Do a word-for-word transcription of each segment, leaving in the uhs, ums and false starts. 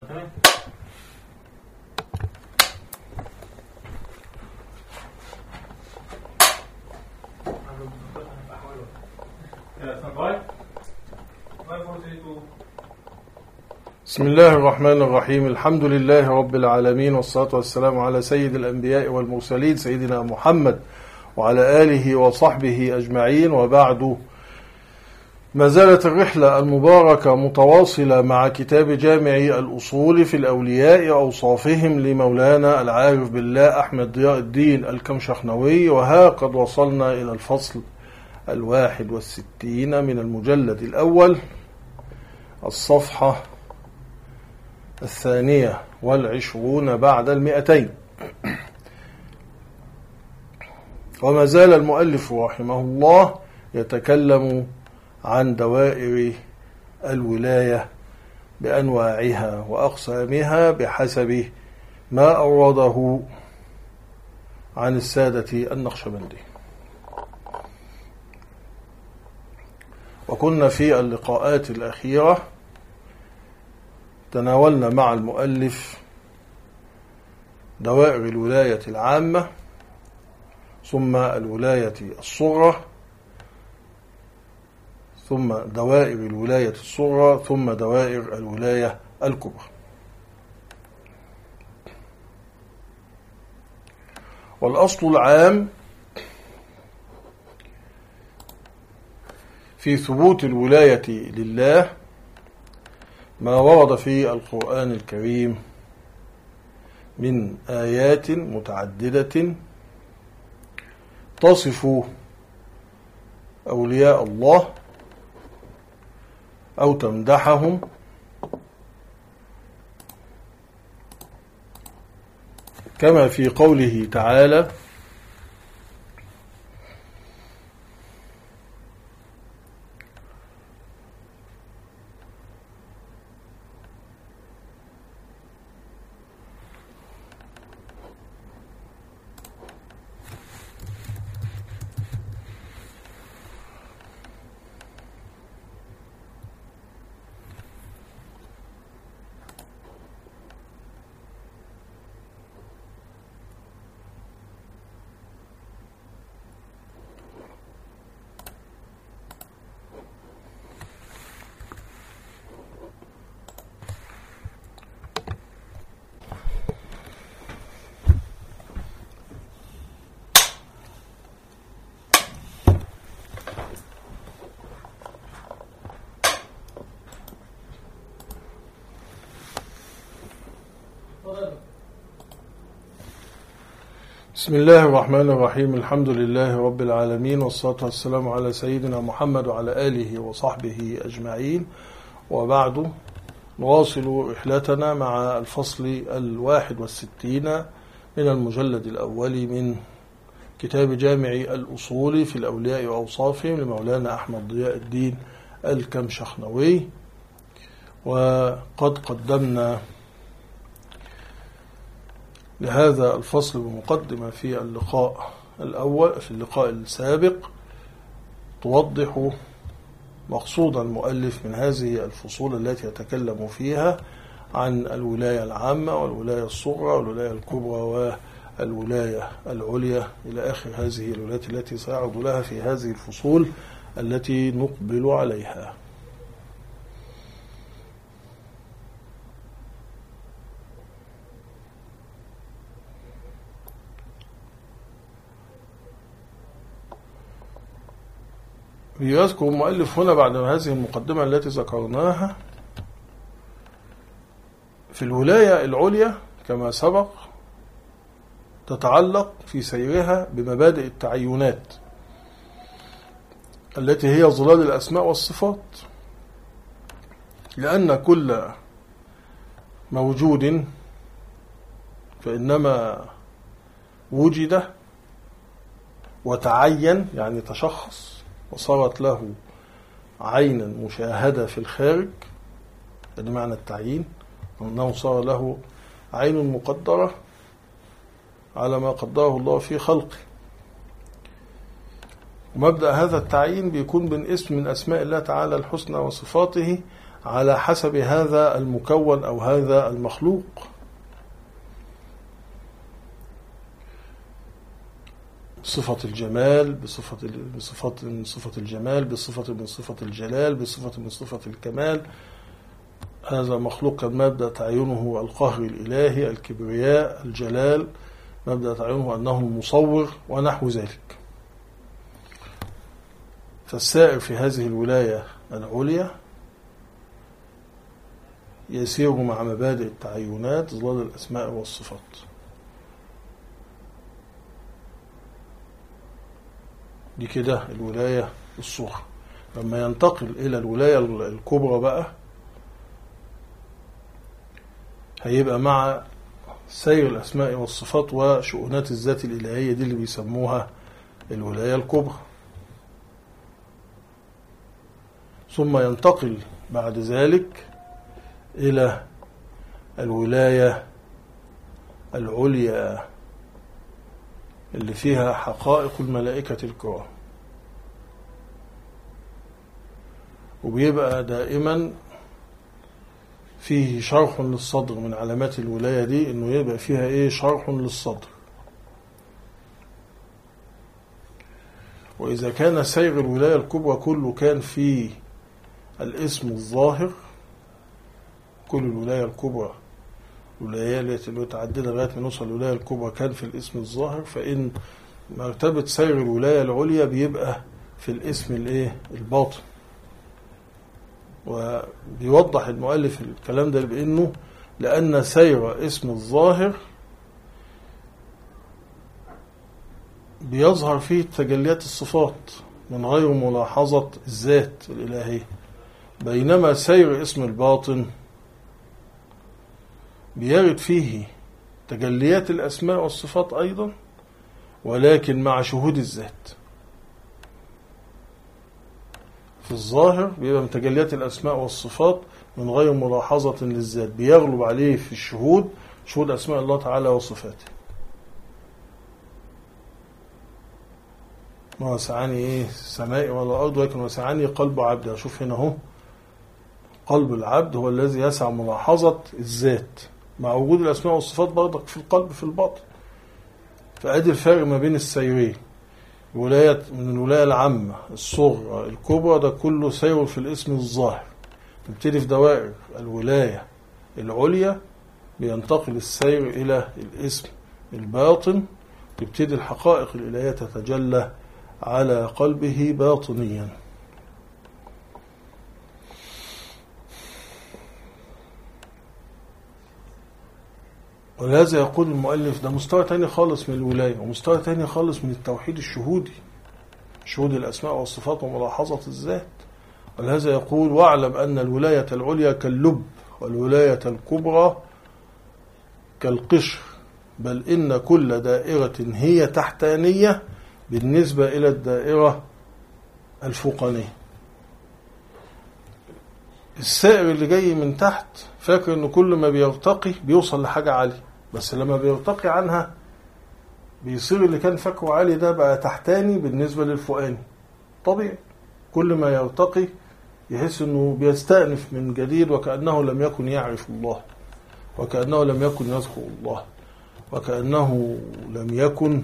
بسم الله الرحمن الرحيم. الحمد لله رب العالمين، والصلاة والسلام على سيد الأنبياء والمرسلين سيدنا محمد وعلى آله وصحبه أجمعين، وبعد. ما زالت الرحلة المباركة متواصلة مع كتاب جامع الأصول في الأولياء وأوصافهم لمولانا العارف بالله أحمد ضياء الدين الكمشخنوي، وها قد وصلنا إلى الفصل الواحد والستين من المجلد الأول، الصفحة الثانية والعشرون بعد المئتين. وما زال المؤلف رحمه الله يتكلم عن دوائر الولاية بأنواعها وأقسامها بحسب ما أوراده عن السادة النقشبندي. وكنا في اللقاءات الأخيرة تناولنا مع المؤلف دوائر الولاية العامة، ثم الولاية الصغرى، ثم دوائر الولاية الصغرى، ثم دوائر الولاية الكبرى. والأصل العام في ثبوت الولاية لله ما ورد في القرآن الكريم من آيات متعددة تصف أولياء الله أو تمدحهم، كما في قوله تعالى: بسم الله الرحمن الرحيم. الحمد لله رب العالمين، والصلاة والسلام على سيدنا محمد وعلى آله وصحبه أجمعين، وبعد. نواصل رحلتنا مع الفصل الواحد والستين من المجلد الأول من كتاب جامع الأصول في الأولياء وأوصافهم لمولانا أحمد ضياء الدين الكمشخنوي. وقد قدمنا لهذا الفصل بمقدمة في اللقاء الأول في اللقاء السابق توضح مقصود المؤلف من هذه الفصول التي يتكلم فيها عن الولاية العامة والولاية الصغرى والولاية الكبرى والولاية العليا إلى آخر هذه الولايات التي سيعرض لها في هذه الفصول التي نقبل عليها. يذكر المؤلف هنا بعد هذه المقدمة التي ذكرناها في الولاية العليا كما سبق تتعلق في سيرها بمبادئ التعينات التي هي ظلال الأسماء والصفات، لأن كل موجود فإنما وجد وتعين، يعني تشخص وصارت له عينا مشاهدة في الخارج، يعني معنى التعيين أنه صار له عين مقدرة على ما قدره الله في خلقه. ومبدأ هذا التعيين بيكون من اسم من أسماء الله تعالى الحسنى وصفاته على حسب هذا المكون أو هذا المخلوق. صفة الجمال بصفة بصفة من صفة الجمال، بصفة من صفة الجلال، بصفة من صفة الكمال. هذا مخلوق مبدأ تعينه القهر الإلهي، الكبرياء، الجلال، مبدأ تعينه أنه المصور ونحو ذلك. فالسائر في هذه الولاية العليا يسير مع مبادئ التعينات ظلال الأسماء والصفات. دي كده الولاية الصغرى. لما ينتقل إلى الولاية الكبرى بقى هيبقى مع سير الأسماء والصفات وشؤونات الذات الإلهية، دي اللي بيسموها الولاية الكبرى. ثم ينتقل بعد ذلك إلى الولاية العليا اللي فيها حقائق الملائكة الكرام، وبيبقى دائما فيه شرح للصدر. من علامات الولاية دي انه يبقى فيها ايه؟ شرح للصدر. واذا كان سير الولاية الكبرى كله كان في الاسم الظاهر، كل الولاية الكبرى الولايات المتعددة لغاية ما نوصل الولاية الكبرى كان في الاسم الظاهر، فإن مرتبة سير الولاية العليا بيبقى في الاسم الايه؟ الباطن. وبيوضح المؤلف الكلام ده بأنه لأن سير اسم الظاهر بيظهر فيه تجليات الصفات من غير ملاحظة الذات الإلهية، بينما سير اسم الباطن بيرد فيه تجليات الأسماء والصفات أيضا، ولكن مع شهود الذات. في الظاهر بيبقى من تجليات الأسماء والصفات من غير ملاحظة للذات، بيغلب عليه في الشهود شهود أسماء الله تعالى وصفاته. ما وسعني ايه سمائي ولا أرض، ولكن وسعني قلب عبد. أشوف هنا اهو قلب العبد هو الذي يسع ملاحظة الذات مع وجود الأسماء والصفات برضك في القلب في الباطن. فأدي الفرق ما بين السيرين، ولاية من الولاية العامة الصغرى الكبرى ده كله سير في الاسم الظاهر. نبتدي في دوائر الولاية العليا بينتقل السير إلى الاسم الباطن، تبتدي الحقائق الإلهية تتجلى على قلبه باطنيا. ولهذا يقول المؤلف ده مستوى تاني خالص من الولاية، ومستوى تاني خالص من التوحيد الشهودي، شهود الأسماء والصفات وملاحظة الذات. ولهذا يقول واعلم أن الولاية العليا كاللب والولاية الكبرى كالقشر، بل إن كل دائرة هي تحتانية بالنسبة إلى الدائرة الفوقانية. السائر اللي جاي من تحت فاكر إنه كل ما بيرتقي بيوصل لحاجة عالية، بس لما بيرتقي عنها بيصير اللي كان فاكره عالي ده بقى تحتاني بالنسبة للفوقاني. طبيعي كل ما يرتقي يحس إنه بيستأنف من جديد، وكأنه لم يكن يعرف الله، وكأنه لم يكن يذكر الله، وكأنه لم يكن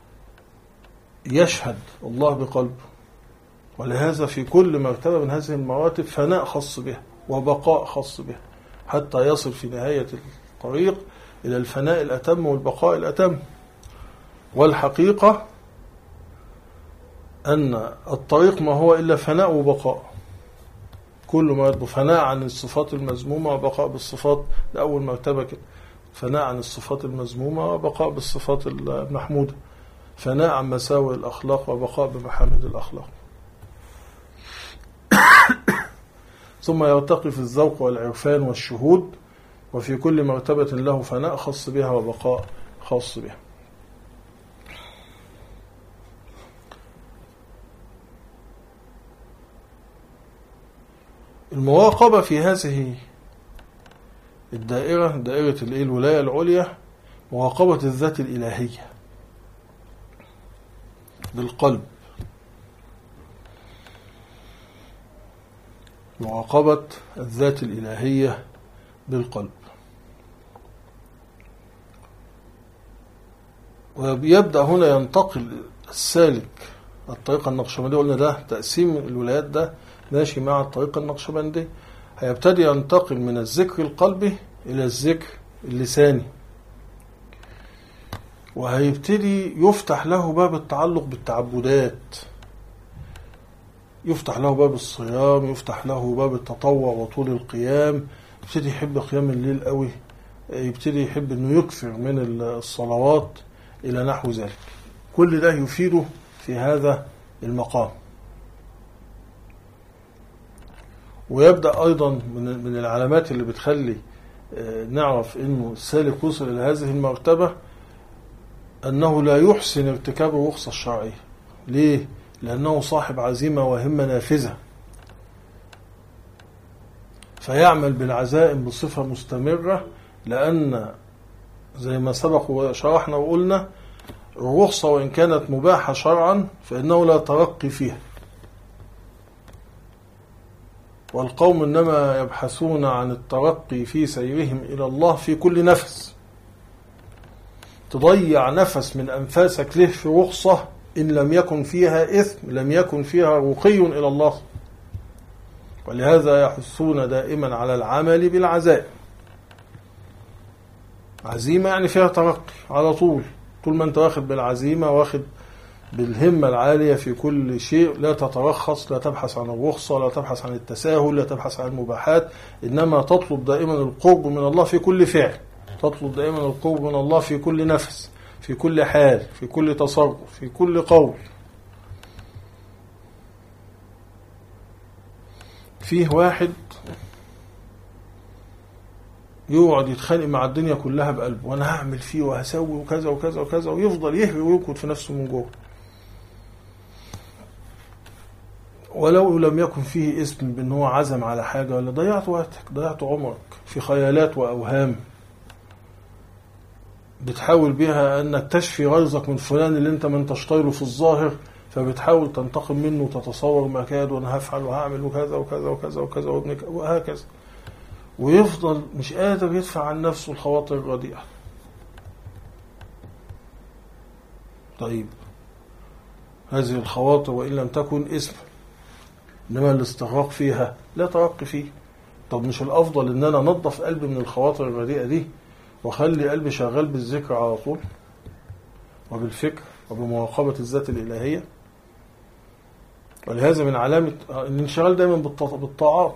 يشهد الله بقلبه. ولهذا في كل مرتبة من هذه المراتب فناء خاص بها وبقاء خاص بها، حتى يصل في نهاية الطريق إلى الفناء الأتم والبقاء الأتم. والحقيقة أن الطريق ما هو إلا فناء وبقاء، كل ما يطلب فناء عن الصفات المذمومة وبقاء بالصفات. لأول مرتبة كده فناء عن الصفات المذمومة وبقاء بالصفات المحمودة، فناء عن مساوئ الأخلاق وبقاء بمحامد الأخلاق. ثم يرتقي في الذوق والعرفان والشهود، وفي كل مرتبة له فناء خاص بها وبقاء خاص بها. المراقبة في هذه الدائرة، دائرة الولاية العليا، مراقبة الذات الإلهية بالقلب. مراقبة الذات الإلهية بالقلب. ويبدأ هنا ينتقل السالك الطريقة النقشبندية، قلنا ده تقسيم الولايات ده ماشي مع الطريقة النقشبندية، هيبتدي ينتقل من الذكر القلبي إلى الذكر اللساني، وهيبتدي يفتح له باب التعلق بالتعبدات، يفتح له باب الصيام، يفتح له باب التطوع وطول القيام، يبتدي يحب قيام الليل قوي، يبتدي يحب انه يكثر من الصلوات الى نحو ذلك. كل ده يفيده في هذا المقام. ويبدأ ايضا من من العلامات اللي بتخلي نعرف انه السالك وصل الى هذه المرتبة انه لا يحسن ارتكاب الرخصة الشرعية. ليه؟ لأنه صاحب عزيمة وهمة نافذة، فيعمل بالعزائم بصفة مستمرة، لأن زي ما سبق وشرحنا وقلنا الرخصة وإن كانت مباحة شرعا فإنه لا ترقي فيها، والقوم إنما يبحثون عن الترقي في سيرهم إلى الله في كل نفس. تضيع نفس من أنفاسك له في رخصة إن لم يكن فيها إثم لم يكن فيها رقي إلى الله. ولهذا يحثون دائما على العمل بالعزائم. عزيمة يعني فيها ترقي على طول، طول ما أنت واخد بالعزيمة واخد بالهمة العالية في كل شيء، لا تترخص، لا تبحث عن الرخصة، لا تبحث عن التساهل، لا تبحث عن المباحات، إنما تطلب دائما القرب من الله في كل فعل، تطلب دائما القرب من الله في كل نفس، في كل حال، في كل تصرف، في كل قول. فيه واحد يقعد يتخانق مع الدنيا كلها بقلبه، وانا هعمل فيه وهسوي وكذا وكذا وكذا، ويفضل يهري ويركض في نفسه من جوه، ولو لم يكن فيه اسم بان هو عزم على حاجه، ولا ضيعت وقتك، ضيعت عمرك في خيالات واوهام بتحاول بها انك تشفي غيظك من فلان اللي انت ما انتش طايله في الظاهر، فبتحاول تنتقم منه وتتصور ما كاد، وانا هفعل وهعمل وكذا وكذا وكذا وكذا وابنك وهكذا، ويفضل مش قادر يدفع عن نفسه الخواطر الرديئة. طيب هذه الخواطر وإن لم تكن اسم، إنما الاستغراق فيها لا ترقي فيه. طب مش الأفضل إن أنا نظف قلبي من الخواطر الرديئة دي وخلي قلبي شغال بالذكر على طول وبالفكر وبمراقبة الذات الإلهية؟ ولهذا من علامة الانشغال دائما بالطاعات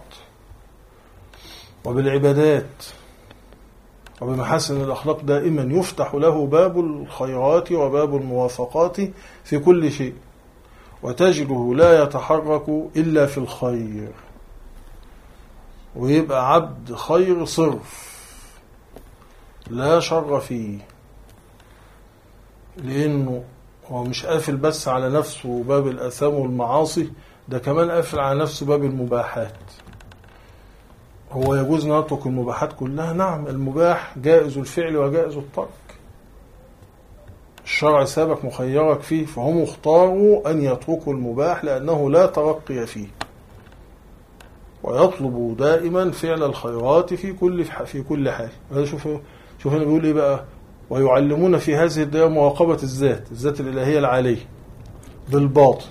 وبالعبادات وبمحاسن الأخلاق، دائما يفتح له باب الخيرات وباب الموافقات في كل شيء، وتجده لا يتحرك إلا في الخير، ويبقى عبد خير صرف لا شر فيه، لأنه هو مش قافل بس على نفسه باب الآثام والمعاصي، ده كمان قافل على نفسه باب المباحات. هو يجوز نترك المباحات كلها؟ نعم، المباح جائز الفعل وجائز الترك، الشرع سابق مخيرك فيه، فهم اختاروا أن يتركوا المباح لأنه لا ترقي فيه، ويطلبوا دائما فعل الخيرات في كل في كل حال. شوف شوف هنا بيقول ايه بقى: ويعلمون في هذه الدائرة مراقبة الذات الذات الإلهية العالية بالباطن.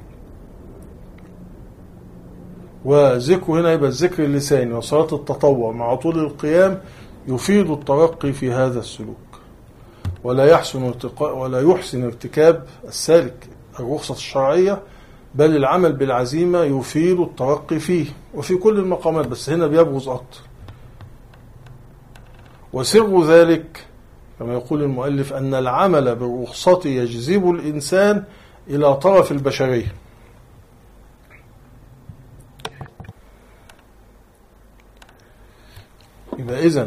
وذكر هنا يبقى الذكر اللساني وصلاة التطوع مع طول القيام يفيد الترقي في هذا السلوك، ولا يحسن ارتقاء ولا يحسن ارتكاب السالك الرخصة الشرعية، بل العمل بالعزيمة يفيد الترقي فيه وفي كل المقامات، بس هنا بيبرز أكتر. وسر ذلك كما يقول المؤلف أن العمل بالرخصة يجذب الإنسان إلى طرف البشرية. يبقى إذن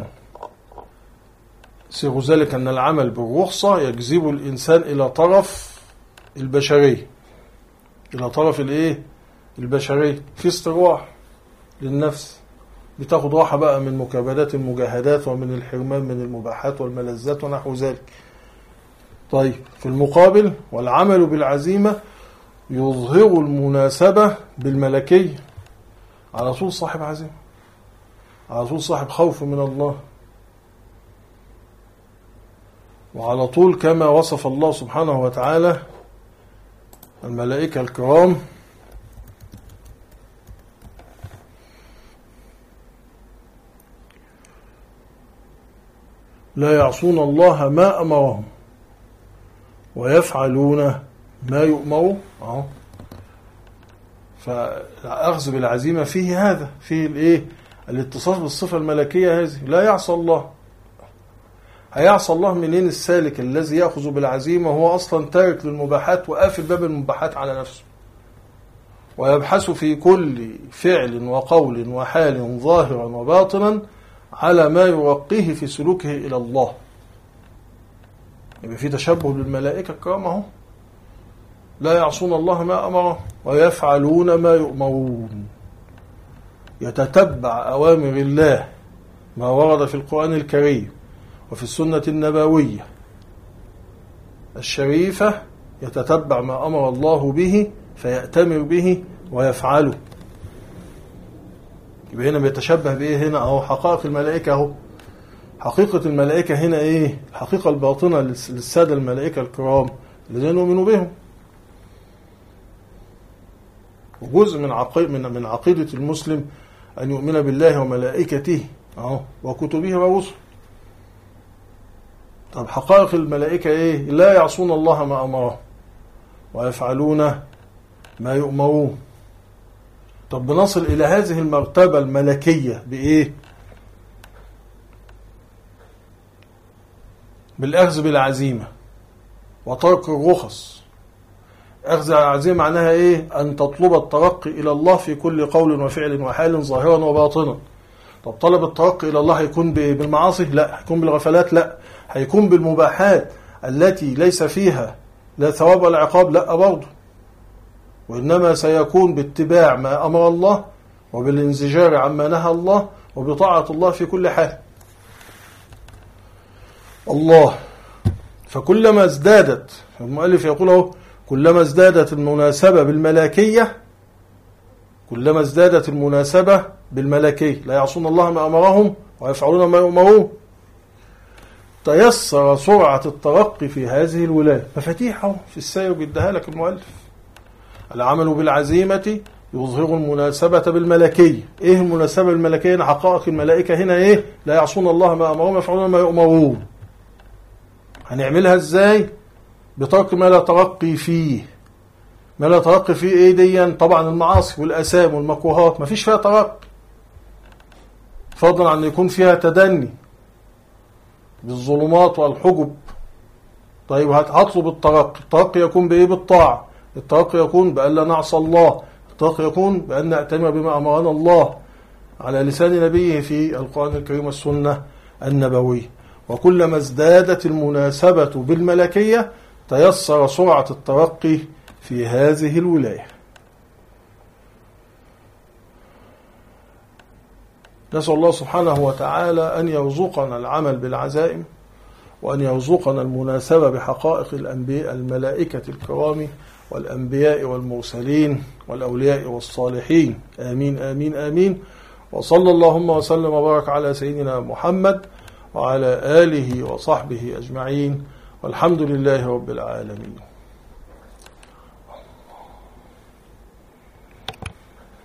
سر ذلك أن العمل بالرخصة يجذب الإنسان إلى طرف البشرية، إلى طرف الإيه؟ البشرية، في استراحة للنفس، بتاخد راحة بقى من مكابدات المجاهدات ومن الحرمان من المباحات والملذات ونحو ذلك. طيب في المقابل والعمل بالعزيمة يظهر المناسبة بالملكية، على طول صاحب عزيمة، على طول صاحب خوف من الله، وعلى طول كما وصف الله سبحانه وتعالى الملائكة الكرام لا يعصون الله ما أمرهم ويفعلون ما يؤمرون. اهو فالأخذ بالعزيمة فيه هذا، فيه الايه الاتصاف بالصفة الملكية هذه، لا يعصى الله. هيعصى الله منين السالك الذي يأخذ بالعزيمة وهو أصلا تارك للمباحات وقافل باب المباحات على نفسه، ويبحث في كل فعل وقول وحال ظاهرا وباطنا على ما يوقيه في سلوكه إلى الله. يبقى في تشبه بالملائكة الكرام اهو، لا يعصون الله ما أمره ويفعلون ما يؤمرون، يتتبع أوامر الله ما ورد في القرآن الكريم وفي السنة النبوية الشريفة، يتتبع ما أمر الله به فيأتمر به ويفعله. يبقى هنا بيتشبه بإيه هنا أهو حقائق الملائكة أهو. حقيقة الملائكة هنا إيه؟ الحقيقة الباطنة للسادة الملائكة الكرام الذين نؤمن بهم، وجزء من عقيدة من من عقيدة المسلم أن يؤمن بالله وملائكته أهو وكتبه ورسله. طب حقائق الملائكة إيه؟ لا يعصون الله ما أمره ويفعلون ما يؤمرون. طب بنصل إلى هذه المرتبة الملكية بإيه؟ بالأخذ بالعزيمة وترك الرخص. أخذ العزيمة معناها إيه؟ أن تطلب الترقي إلى الله في كل قول وفعل وحال ظاهرا وباطنا. طب طلب الترقي إلى الله هيكون بالمعاصي؟ لا. هيكون بالغفلات؟ لا. هيكون بالمباحات التي ليس فيها لا ثواب ولا عقاب؟ لا برضه. وإنما سيكون باتباع ما أمر الله وبالانزجار عما نهى الله وبطاعة الله في كل حال. الله فكلما ازدادت، المؤلف يقوله كلما ازدادت المناسبة بالملكية، كلما ازدادت المناسبة بالملكية، لا يعصون الله ما أمرهم ويفعلون ما يؤمرون، تيسر سرعة الترقي في هذه الولاية. مفاتيحه في السير بيديها لك المؤلف. العمل بالعزيمة يظهر المناسبة بالملكية. ايه المناسبة بالملكية؟ حقائق الملائكة هنا ايه؟ لا يعصون الله ما أمرهم ويفعلون ما يؤمرون. هنعملها ازاي؟ بترك ما لا ترقي فيه. ما لا ترقي فيه ايه ديا؟ طبعا المعاصي والآثام والمكروهات مفيش فيها ترقي، فضلا عن يكون فيها تدني بالظلمات والحجب. طيب هطلب الترقي، الترقي يكون بايه؟ بالطاعة. الترقي يكون بأن لا نعصى الله، الترقي يكون بأن نأتمر بما أمرنا الله على لسان نبيه في القرآن الكريم والسنة النبوية. وكلما ازدادت المناسبة بالملكية تيسر سرعة الترقي في هذه الولاية. نسأل الله سبحانه وتعالى أن يرزقنا العمل بالعزائم، وأن يرزقنا المناسبة بحقائق الأنبياء الملائكة الكرام والأنبياء والمرسلين والأولياء والصالحين. آمين آمين آمين. وصلى اللهم وسلم وبارك على سيدنا محمد وعلى آله وصحبه أجمعين، والحمد لله رب العالمين.